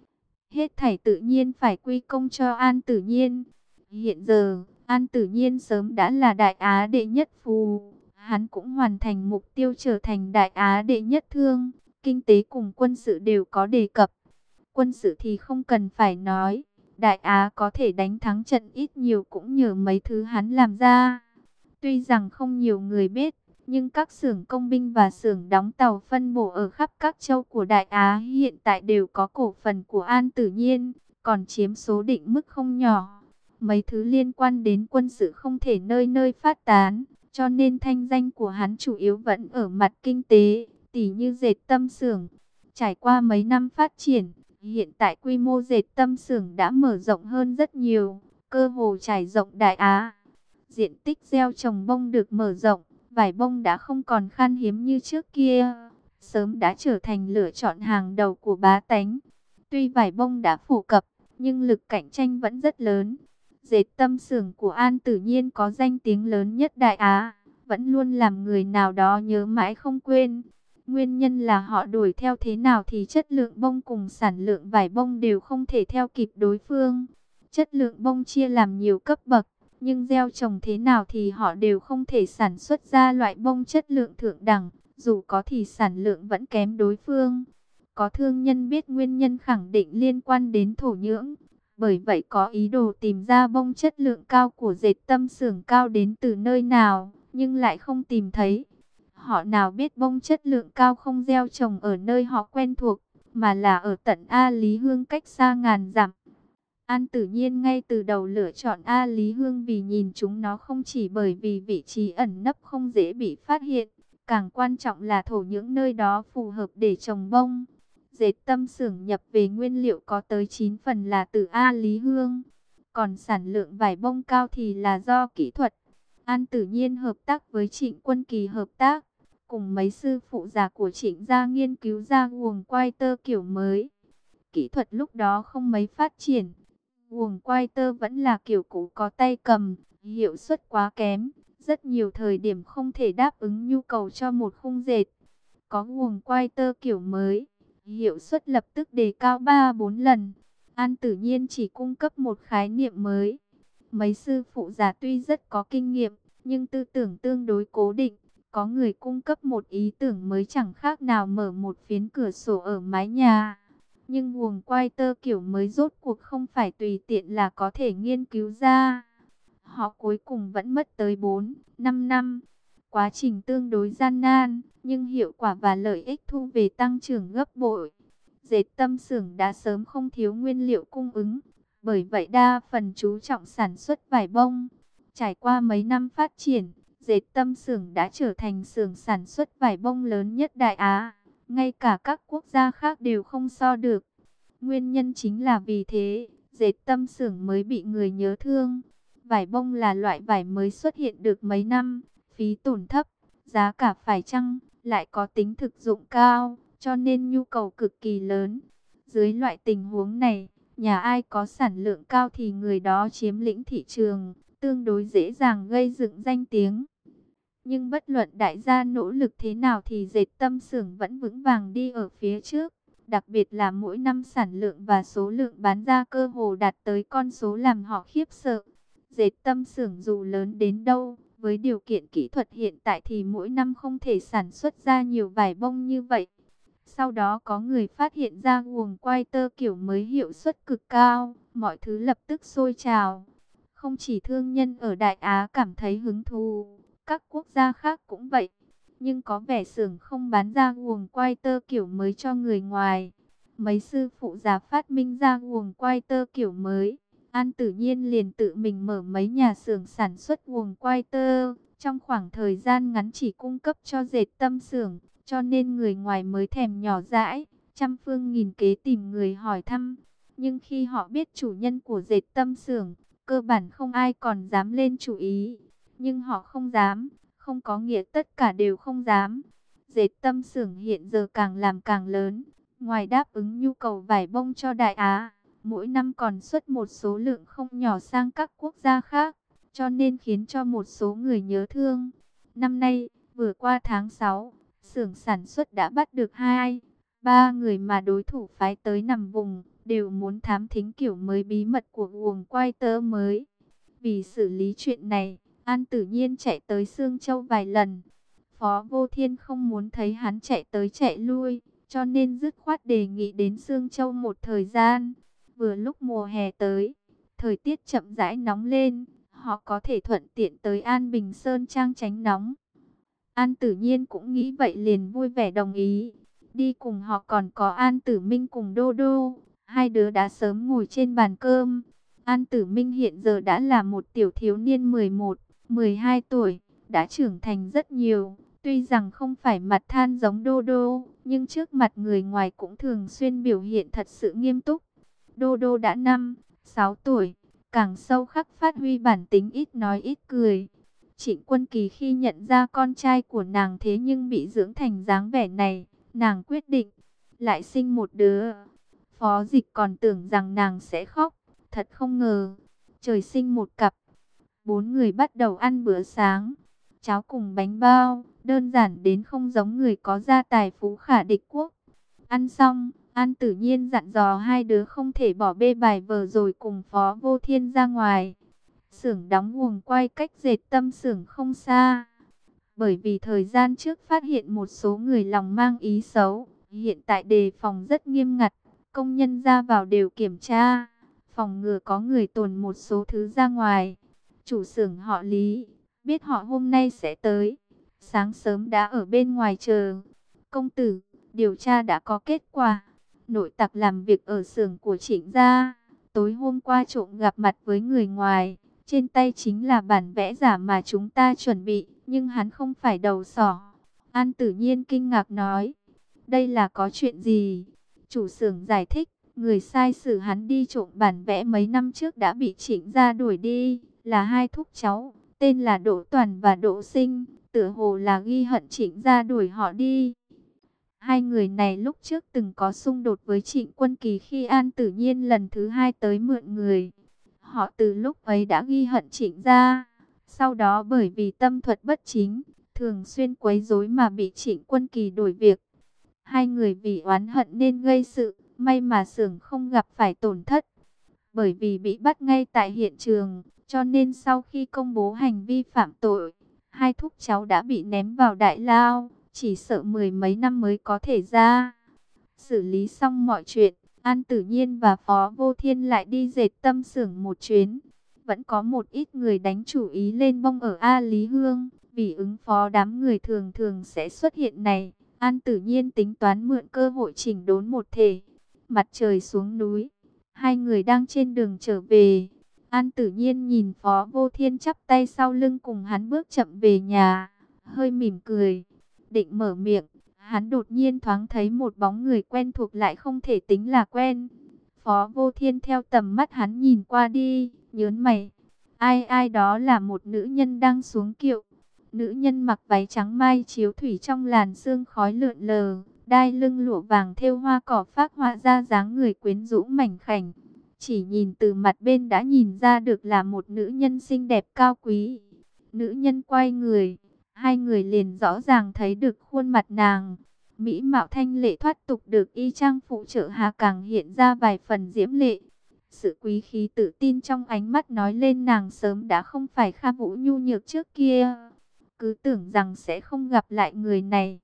Hết thảy tự nhiên phải quy công cho An Tử Nhiên. Hiện giờ, An Tử Nhiên sớm đã là Đại Á đệ nhất phù. Hắn cũng hoàn thành mục tiêu trở thành Đại Á đệ nhất thương. Kinh tế cùng quân sự đều có đề cập. Quân sự thì không cần phải nói. Đại Á có thể đánh thắng trận ít nhiều cũng nhờ mấy thứ hắn làm ra. Tuy rằng không nhiều người biết, nhưng các xưởng công binh và xưởng đóng tàu phân bổ ở khắp các châu của Đại Á hiện tại đều có cổ phần của An Tử Nhiên, còn chiếm số định mức không nhỏ. Mấy thứ liên quan đến quân sự không thể nơi nơi phát tán, cho nên thanh danh của hắn chủ yếu vẫn ở mặt kinh tế, tỉ như dệt tâm xưởng. Trải qua mấy năm phát triển, hiện tại quy mô dệt tâm xưởng đã mở rộng hơn rất nhiều, cơ hồ trải rộng Đại Á. Diện tích gieo trồng bông được mở rộng, vải bông đã không còn khan hiếm như trước kia, sớm đã trở thành lựa chọn hàng đầu của bá tánh. Tuy vải bông đã phổ cập, nhưng lực cạnh tranh vẫn rất lớn. Dệt tâm xưởng của An Tử Nhiên có danh tiếng lớn nhất Đại Á, vẫn luôn làm người nào đó nhớ mãi không quên. Nguyên nhân là họ đuổi theo thế nào thì chất lượng bông cùng sản lượng vải bông đều không thể theo kịp đối phương. Chất lượng bông chia làm nhiều cấp bậc, nhưng gieo trồng thế nào thì họ đều không thể sản xuất ra loại bông chất lượng thượng đẳng, dù có thì sản lượng vẫn kém đối phương. Có thương nhân biết nguyên nhân khẳng định liên quan đến thổ nhưỡng, bởi vậy có ý đồ tìm ra bông chất lượng cao của dệt Tâm Xưởng Cao đến từ nơi nào, nhưng lại không tìm thấy. Họ nào biết bông chất lượng cao không gieo trồng ở nơi họ quen thuộc, mà là ở tận A Lý Hương cách xa ngàn dặm. An Tử Nhiên ngay từ đầu lựa chọn A Lý Hương vì nhìn chúng nó không chỉ bởi vì vị trí ẩn nấp không dễ bị phát hiện, càng quan trọng là thổ nhưỡng nơi đó phù hợp để trồng bông. Dệt Tâm Xưởng nhập về nguyên liệu có tới 9 phần là từ A Lý Hương, còn sản lượng vải bông cao thì là do kỹ thuật. An Tử Nhiên hợp tác với Trịnh Quân Kỳ hợp tác, cùng mấy sư phụ già của Trịnh gia nghiên cứu ra guồng quai tơ kiểu mới. Kỹ thuật lúc đó không mấy phát triển. Guồng quai tơ vẫn là kiểu cũ có tay cầm, hiệu suất quá kém. Rất nhiều thời điểm không thể đáp ứng nhu cầu cho một khung dệt. Có guồng quai tơ kiểu mới, hiệu suất lập tức đề cao 3-4 lần. An Tử Nhiên chỉ cung cấp một khái niệm mới. Mấy sư phụ già tuy rất có kinh nghiệm, nhưng tư tưởng tương đối cố định. Có người cung cấp một ý tưởng mới chẳng khác nào mở một phiến cửa sổ ở mái nhà. Nhưng guồng quai tơ kiểu mới rốt cuộc không phải tùy tiện là có thể nghiên cứu ra. Họ cuối cùng vẫn mất tới 4-5 năm. Quá trình tương đối gian nan, nhưng hiệu quả và lợi ích thu về tăng trưởng gấp bội. Dệt Tâm Xưởng đã sớm không thiếu nguyên liệu cung ứng, bởi vậy đa phần chú trọng sản xuất vải bông. Trải qua mấy năm phát triển, Dệt Tâm Xưởng đã trở thành xưởng sản xuất vải bông lớn nhất Đại Á. Ngay cả các quốc gia khác đều không so được. Nguyên nhân chính là vì thế, Dệt Tâm Xưởng mới bị người nhớ thương. Vải bông là loại vải mới xuất hiện được mấy năm, phí tổn thấp, giá cả phải chăng, lại có tính thực dụng cao, cho nên nhu cầu cực kỳ lớn. Dưới loại tình huống này, nhà ai có sản lượng cao thì người đó chiếm lĩnh thị trường, tương đối dễ dàng gây dựng danh tiếng. Nhưng bất luận đại gia nỗ lực thế nào thì Dệt Tâm Xưởng vẫn vững vàng đi ở phía trước. Đặc biệt là mỗi năm sản lượng và số lượng bán ra cơ hồ đạt tới con số làm họ khiếp sợ. Dệt Tâm Xưởng dù lớn đến đâu, với điều kiện kỹ thuật hiện tại thì mỗi năm không thể sản xuất ra nhiều vải bông như vậy. Sau đó có người phát hiện ra guồng quai tơ kiểu mới hiệu suất cực cao, mọi thứ lập tức sôi trào. Không chỉ thương nhân ở Đại Á cảm thấy hứng thú, các quốc gia khác cũng vậy. Nhưng có vẻ xưởng không bán ra guồng quai tơ kiểu mới cho người ngoài. Mấy sư phụ già phát minh ra guồng quai tơ kiểu mới. An Tử Nhiên liền tự mình mở mấy nhà xưởng sản xuất guồng quai tơ. Trong khoảng thời gian ngắn chỉ cung cấp cho Dệt Tâm Xưởng, cho nên người ngoài mới thèm nhỏ dãi, trăm phương nghìn kế tìm người hỏi thăm. Nhưng khi họ biết chủ nhân của Dệt Tâm Xưởng, cơ bản không ai còn dám lên chủ ý. Nhưng họ không dám, không có nghĩa tất cả đều không dám. Dệt Tâm Xưởng hiện giờ càng làm càng lớn. Ngoài đáp ứng nhu cầu vải bông cho Đại Á, mỗi năm còn xuất một số lượng không nhỏ sang các quốc gia khác, cho nên khiến cho một số người nhớ thương. Năm nay, vừa qua tháng 6, xưởng sản xuất đã bắt được 2-3 người mà đối thủ phái tới nằm vùng, đều muốn thám thính kiểu mới bí mật của guồng quai tơ mới. Vì xử lý chuyện này, An Tử Nhiên chạy tới Sương Châu vài lần. Phó Vô Thiên không muốn thấy hắn chạy tới chạy lui, cho nên dứt khoát đề nghị đến Sương Châu một thời gian. Vừa lúc mùa hè tới, thời tiết chậm rãi nóng lên, họ có thể thuận tiện tới An Bình Sơn Trang tránh nóng. An Tử Nhiên cũng nghĩ vậy liền vui vẻ đồng ý. Đi cùng họ còn có An Tử Minh cùng Đô Đô. Hai đứa đã sớm ngồi trên bàn cơm. An Tử Minh hiện giờ đã là một tiểu thiếu niên 11-12 tuổi, đã trưởng thành rất nhiều. Tuy rằng không phải mặt than giống Đô Đô, nhưng trước mặt người ngoài cũng thường xuyên biểu hiện thật sự nghiêm túc. Đô Đô đã 5-6 tuổi, càng sâu khắc phát huy bản tính ít nói ít cười. Trịnh Quân Kỳ khi nhận ra con trai của nàng thế nhưng bị dưỡng thành dáng vẻ này, nàng quyết định lại sinh một đứa. Phó Dịch còn tưởng rằng nàng sẽ khóc, thật không ngờ, trời sinh một cặp. 4 người bắt đầu ăn bữa sáng. cháo cùng bánh bao, đơn giản đến không giống người có gia tài phú khả địch quốc. Ăn xong, An Tử Nhiên dặn dò hai đứa không thể bỏ bê bài vở rồi cùng Phó Vô Thiên ra ngoài. Xưởng đóng guồng quay cách dệt tâm xưởng không xa. Bởi vì thời gian trước phát hiện một số người lòng mang ý xấu, hiện tại đề phòng rất nghiêm ngặt, công nhân ra vào đều kiểm tra, phòng ngừa có người tuồn một số thứ ra ngoài. Chủ xưởng họ Lý, biết họ hôm nay sẽ tới, sáng sớm đã ở bên ngoài chờ. Công tử, điều tra đã có kết quả. Nội tặc làm việc ở xưởng của Trịnh gia, tối hôm qua trộm gặp mặt với người ngoài. Trên tay chính là bản vẽ giả mà chúng ta chuẩn bị, nhưng hắn không phải đầu sỏ. An Tử Nhiên kinh ngạc nói, đây là có chuyện gì? Chủ xưởng giải thích, người sai sử hắn đi trộm bản vẽ mấy năm trước đã bị Trịnh gia đuổi đi, là hai thúc cháu, tên là Đỗ Toàn và Đỗ Sinh, tựa hồ là ghi hận Trịnh gia đuổi họ đi. Hai người này lúc trước từng có xung đột với Trịnh Quân Kỳ khi An Tử Nhiên lần thứ hai tới mượn người. Họ từ lúc ấy đã ghi hận Trịnh gia. Sau đó bởi vì tâm thuật bất chính, thường xuyên quấy rối mà bị Trịnh Quân Kỳ đuổi việc. Hai người vì oán hận nên gây sự, may mà xưởng không gặp phải tổn thất. Bởi vì bị bắt ngay tại hiện trường, cho nên sau khi công bố hành vi phạm tội, hai thúc cháu đã bị ném vào đại lao, chỉ sợ mười mấy năm mới có thể ra. Xử lý xong mọi chuyện, An Tử Nhiên và Phó Vô Thiên lại đi dệt tâm xưởng một chuyến. Vẫn có một ít người đánh chủ ý lên bông ở A Lý Hương, vì ứng phó đám người thường thường sẽ xuất hiện này. An Tử Nhiên tính toán mượn cơ hội chỉnh đốn một thể. Mặt trời xuống núi, hai người đang trên đường trở về. An Tử Nhiên nhìn Phó Vô Thiên chắp tay sau lưng cùng hắn bước chậm về nhà, hơi mỉm cười, định mở miệng. Hắn đột nhiên thoáng thấy một bóng người quen thuộc lại không thể tính là quen. Phó Vô Thiên theo tầm mắt hắn nhìn qua đi, nhớn mày. Ai đó là một nữ nhân đang xuống kiệu. Nữ nhân mặc váy trắng mai chiếu thủy trong làn sương khói lượn lờ, đai lưng lụa vàng thêu hoa cỏ phác họa ra dáng người quyến rũ mảnh khảnh. Chỉ nhìn từ mặt bên đã nhìn ra được là một nữ nhân xinh đẹp cao quý. Nữ nhân quay người, hai người liền rõ ràng thấy được khuôn mặt nàng. Mỹ mạo thanh lệ thoát tục được y trang phụ trợ hà càng hiện ra vài phần diễm lệ. Sự quý khí tự tin trong ánh mắt nói lên nàng sớm đã không phải Kha Vũ nhu nhược trước kia. Cứ tưởng rằng sẽ không gặp lại người này.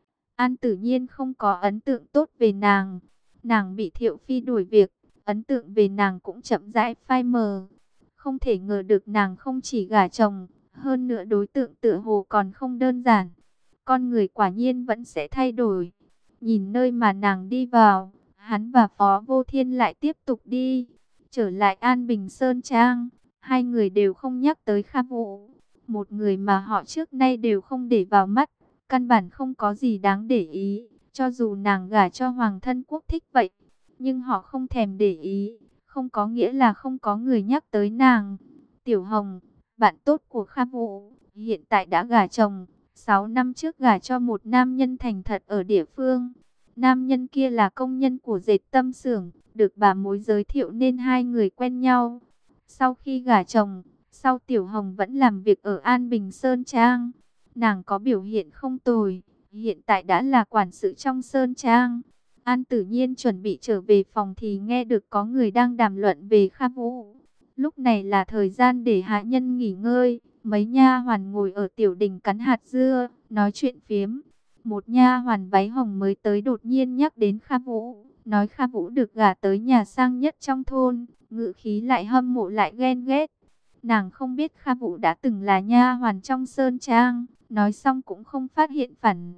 An Tử Nhiên không có ấn tượng tốt về nàng. Nàng bị Thiệu Phi đuổi việc, ấn tượng về nàng cũng chậm rãi phai mờ. Không thể ngờ được nàng không chỉ gả chồng, hơn nữa đối tượng tựa hồ còn không đơn giản. Con người quả nhiên vẫn sẽ thay đổi. Nhìn nơi mà nàng đi vào, hắn và Phó Vô Thiên lại tiếp tục đi. Trở lại An Bình Sơn Trang, hai người đều không nhắc tới Kha Vũ. Một người mà họ trước nay đều không để vào mắt, căn bản không có gì đáng để ý. Cho dù nàng gả cho Hoàng thân quốc thích vậy, nhưng họ không thèm để ý. Không có nghĩa là không có người nhắc tới nàng. Tiểu Hồng, bạn tốt của Kha Vũ, hiện tại đã gả chồng. 6 năm trước gả cho một nam nhân thành thật ở địa phương. Nam nhân kia là công nhân của dệt tâm xưởng, được bà mối giới thiệu nên hai người quen nhau. Sau khi gả chồng, sau Tiểu Hồng vẫn làm việc ở An Bình Sơn Trang. Nàng có biểu hiện không tồi, hiện tại đã là quản sự trong Sơn Trang. An Tử Nhiên chuẩn bị trở về phòng thì nghe được có người đang đàm luận về Kha Vũ. Lúc này là thời gian để hạ nhân nghỉ ngơi. Mấy nha hoàn ngồi ở tiểu đình cắn hạt dưa, nói chuyện phiếm. Một nha hoàn váy hồng mới tới đột nhiên nhắc đến Kha Vũ, nói Kha Vũ được gả tới nhà sang nhất trong thôn, ngữ khí lại hâm mộ lại ghen ghét. Nàng không biết Kha Vũ đã từng là nha hoàn trong Sơn Trang, nói xong cũng không phát hiện phản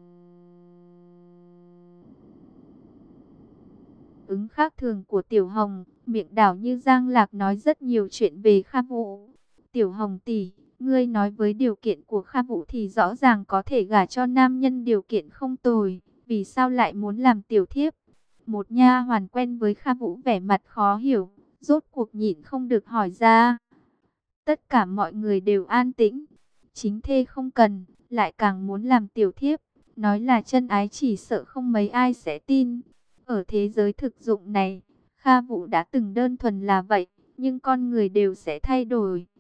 ứng khác thường của Tiểu Hồng, miệng đảo như giang lạc nói rất nhiều chuyện về Kha Vũ. Tiểu Hồng tỷ, ngươi nói với điều kiện của Kha Vũ thì rõ ràng có thể gả cho nam nhân điều kiện không tồi, vì sao lại muốn làm tiểu thiếp? Một nha hoàn quen với Kha Vũ vẻ mặt khó hiểu, rốt cuộc nhịn không được hỏi ra. Tất cả mọi người đều an tĩnh, chính thê không cần, lại càng muốn làm tiểu thiếp, nói là chân ái chỉ sợ không mấy ai sẽ tin. Ở thế giới thực dụng này, Kha Vũ đã từng đơn thuần là vậy, nhưng con người đều sẽ thay đổi.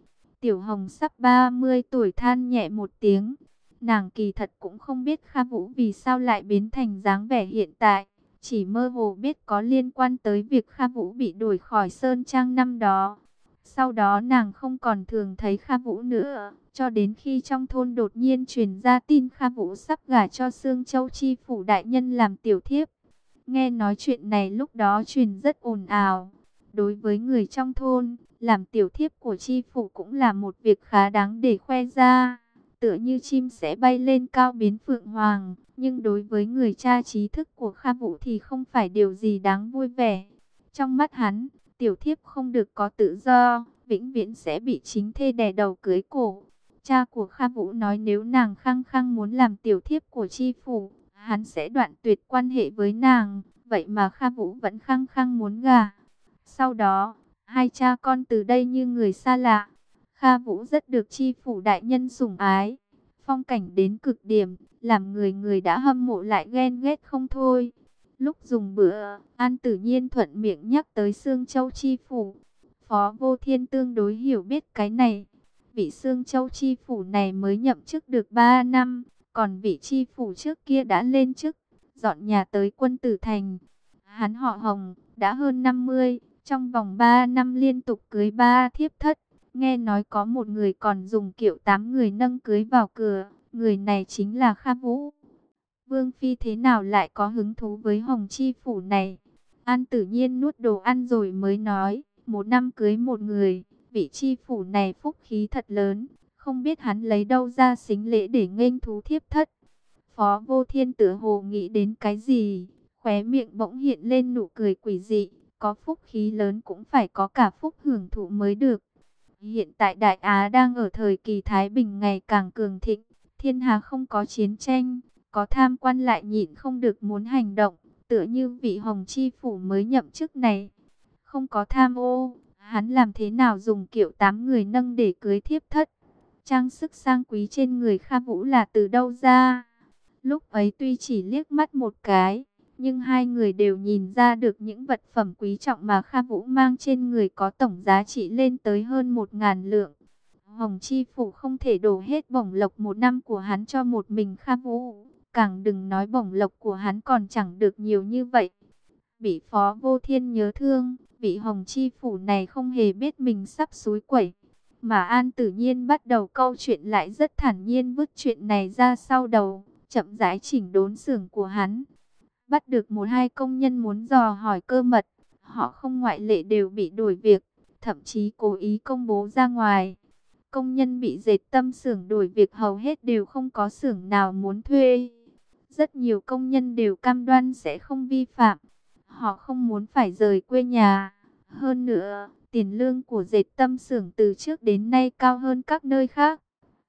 Tiểu Hồng sắp 30 tuổi than nhẹ một tiếng. Nàng kỳ thật cũng không biết Kha Vũ vì sao lại biến thành dáng vẻ hiện tại. Chỉ mơ hồ biết có liên quan tới việc Kha Vũ bị đuổi khỏi Sơn Trang năm đó. Sau đó nàng không còn thường thấy Kha Vũ nữa. Cho đến khi trong thôn đột nhiên truyền ra tin Kha Vũ sắp gả cho Sương Châu Chi phủ đại nhân làm tiểu thiếp. Nghe nói chuyện này lúc đó truyền rất ồn ào. Đối với người trong thôn, làm tiểu thiếp của chi phủ cũng là một việc khá đáng để khoe ra. Tựa như chim sẽ bay lên cao biến phượng hoàng. Nhưng đối với người cha trí thức của Kha Vũ thì không phải điều gì đáng vui vẻ. Trong mắt hắn, tiểu thiếp không được có tự do, vĩnh viễn sẽ bị chính thê đè đầu cưới cổ. Cha của Kha Vũ nói nếu nàng khăng khăng muốn làm tiểu thiếp của chi phủ, hắn sẽ đoạn tuyệt quan hệ với nàng. Vậy mà Kha Vũ vẫn khăng khăng muốn gả. Sau đó, hai cha con từ đây như người xa lạ. Kha Vũ rất được chi phủ đại nhân sủng ái, phong cảnh đến cực điểm, làm người người đã hâm mộ lại ghen ghét không thôi. Lúc dùng bữa, An Tử Nhiên thuận miệng nhắc tới Sương Châu chi phủ. Phó Vô Thiên tương đối hiểu biết cái này. Vị Sương Châu chi phủ này mới nhậm chức được 3 năm, còn vị chi phủ trước kia đã lên chức, dọn nhà tới Quân Tử Thành. Hắn họ Hồng, đã hơn 50, trong vòng 3 năm liên tục cưới 3 thiếp thất. Nghe nói có một người còn dùng kiệu 8 người nâng cưới vào cửa, người này chính là Kha Vũ. Vương Phi thế nào lại có hứng thú với Hồng chi phủ này? An Tử Nhiên nuốt đồ ăn rồi mới nói, một năm cưới một người, vị chi phủ này phúc khí thật lớn, không biết hắn lấy đâu ra sính lễ để nghênh thú thiếp thất. Phó Vô Thiên tựa hồ nghĩ đến cái gì, khóe miệng bỗng hiện lên nụ cười quỷ dị, có phúc khí lớn cũng phải có cả phúc hưởng thụ mới được. Hiện tại Đại Á đang ở thời kỳ Thái Bình ngày càng cường thịnh, thiên hạ không có chiến tranh, có tham quan lại nhịn không được muốn hành động, tựa như vị Hồng chi phủ mới nhậm chức này. Không có tham ô, hắn làm thế nào dùng kiệu 8 người nâng để cưới thiếp thất? Trang sức sang quý trên người Kha Vũ là từ đâu ra? Lúc ấy tuy chỉ liếc mắt một cái, nhưng hai người đều nhìn ra được những vật phẩm quý trọng mà Kha Vũ mang trên người có tổng giá trị lên tới hơn 1.000 lượng. Hồng chi phủ không thể đổ hết bổng lộc một năm của hắn cho một mình Kha Vũ, càng đừng nói bổng lộc của hắn còn chẳng được nhiều như vậy. Bị Phó Vô Thiên nhớ thương, vị Hồng chi phủ này không hề biết mình sắp xúi quẩy. Mà An Tử Nhiên bắt đầu câu chuyện lại rất thản nhiên vứt chuyện này ra sau đầu, chậm rãi chỉnh đốn xưởng của hắn. Bắt được một hai công nhân muốn dò hỏi cơ mật, họ không ngoại lệ đều bị đuổi việc, thậm chí cố ý công bố ra ngoài. Công nhân bị dệt tâm xưởng đuổi việc hầu hết đều không có xưởng nào muốn thuê. Rất nhiều công nhân đều cam đoan sẽ không vi phạm. Họ không muốn phải rời quê nhà. Hơn nữa, tiền lương của dệt tâm xưởng từ trước đến nay cao hơn các nơi khác.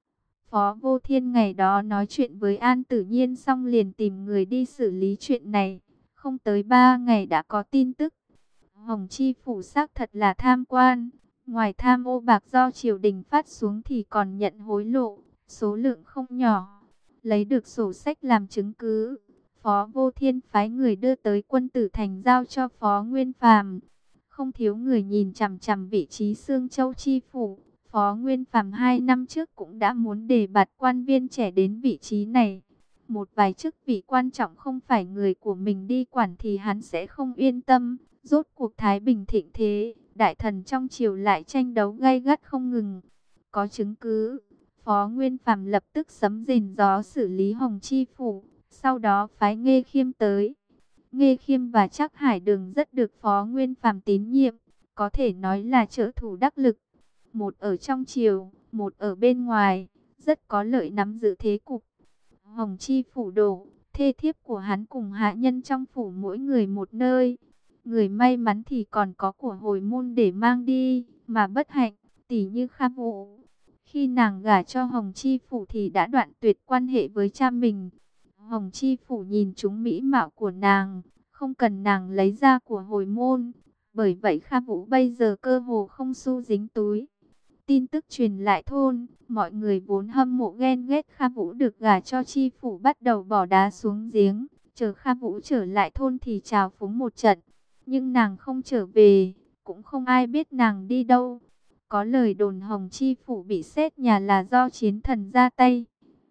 Phó Vô Thiên ngày đó nói chuyện với An Tử Nhiên xong liền tìm người đi xử lý chuyện này. Không tới 3 ngày đã có tin tức. Hồng chi phủ xác thật là tham quan. Ngoài tham ô bạc do triều đình phát xuống thì còn nhận hối lộ, số lượng không nhỏ. Lấy được sổ sách làm chứng cứ, Phó Vô Thiên phái người đưa tới Quân Tử Thành giao cho Phó Nguyên Phàm. Không thiếu người nhìn chằm chằm vị trí Sương Châu chi phủ. Phó Nguyên Phàm 2 năm trước cũng đã muốn đề bạt quan viên trẻ đến vị trí này. Một vài chức vị quan trọng không phải người của mình đi quản thì hắn sẽ không yên tâm. Rốt cuộc Thái Bình thịnh thế, đại thần trong triều lại tranh đấu gay gắt không ngừng. Có chứng cứ, Phó Nguyên Phàm lập tức sấm rền gió xử lý Hồng chi phủ, sau đó phái Nghê Khiêm tới. Nghê Khiêm và Trác Hải Đường rất được Phó Nguyên Phàm tín nhiệm, có thể nói là trợ thủ đắc lực. Một ở trong triều, một ở bên ngoài, rất có lợi nắm giữ thế cục. Hồng chi phủ đổ, thê thiếp của hắn cùng hạ nhân trong phủ mỗi người một nơi. Người may mắn thì còn có của hồi môn để mang đi, mà bất hạnh, tỷ như Kha Vũ. Khi nàng gả cho Hồng chi phủ thì đã đoạn tuyệt quan hệ với cha mình. Hồng chi phủ nhìn chúng mỹ mạo của nàng, không cần nàng lấy ra của hồi môn. Bởi vậy Kha Vũ bây giờ cơ hồ không xu dính túi. Tin tức truyền lại thôn, mọi người vốn hâm mộ ghen ghét Kha Vũ được gả cho chi phủ bắt đầu bỏ đá xuống giếng. Chờ Kha Vũ trở lại thôn thì chào phúng một trận. Nhưng nàng không trở về, cũng không ai biết nàng đi đâu. Có lời đồn Hồng Chi Phủ bị xét nhà là do chiến thần ra tay.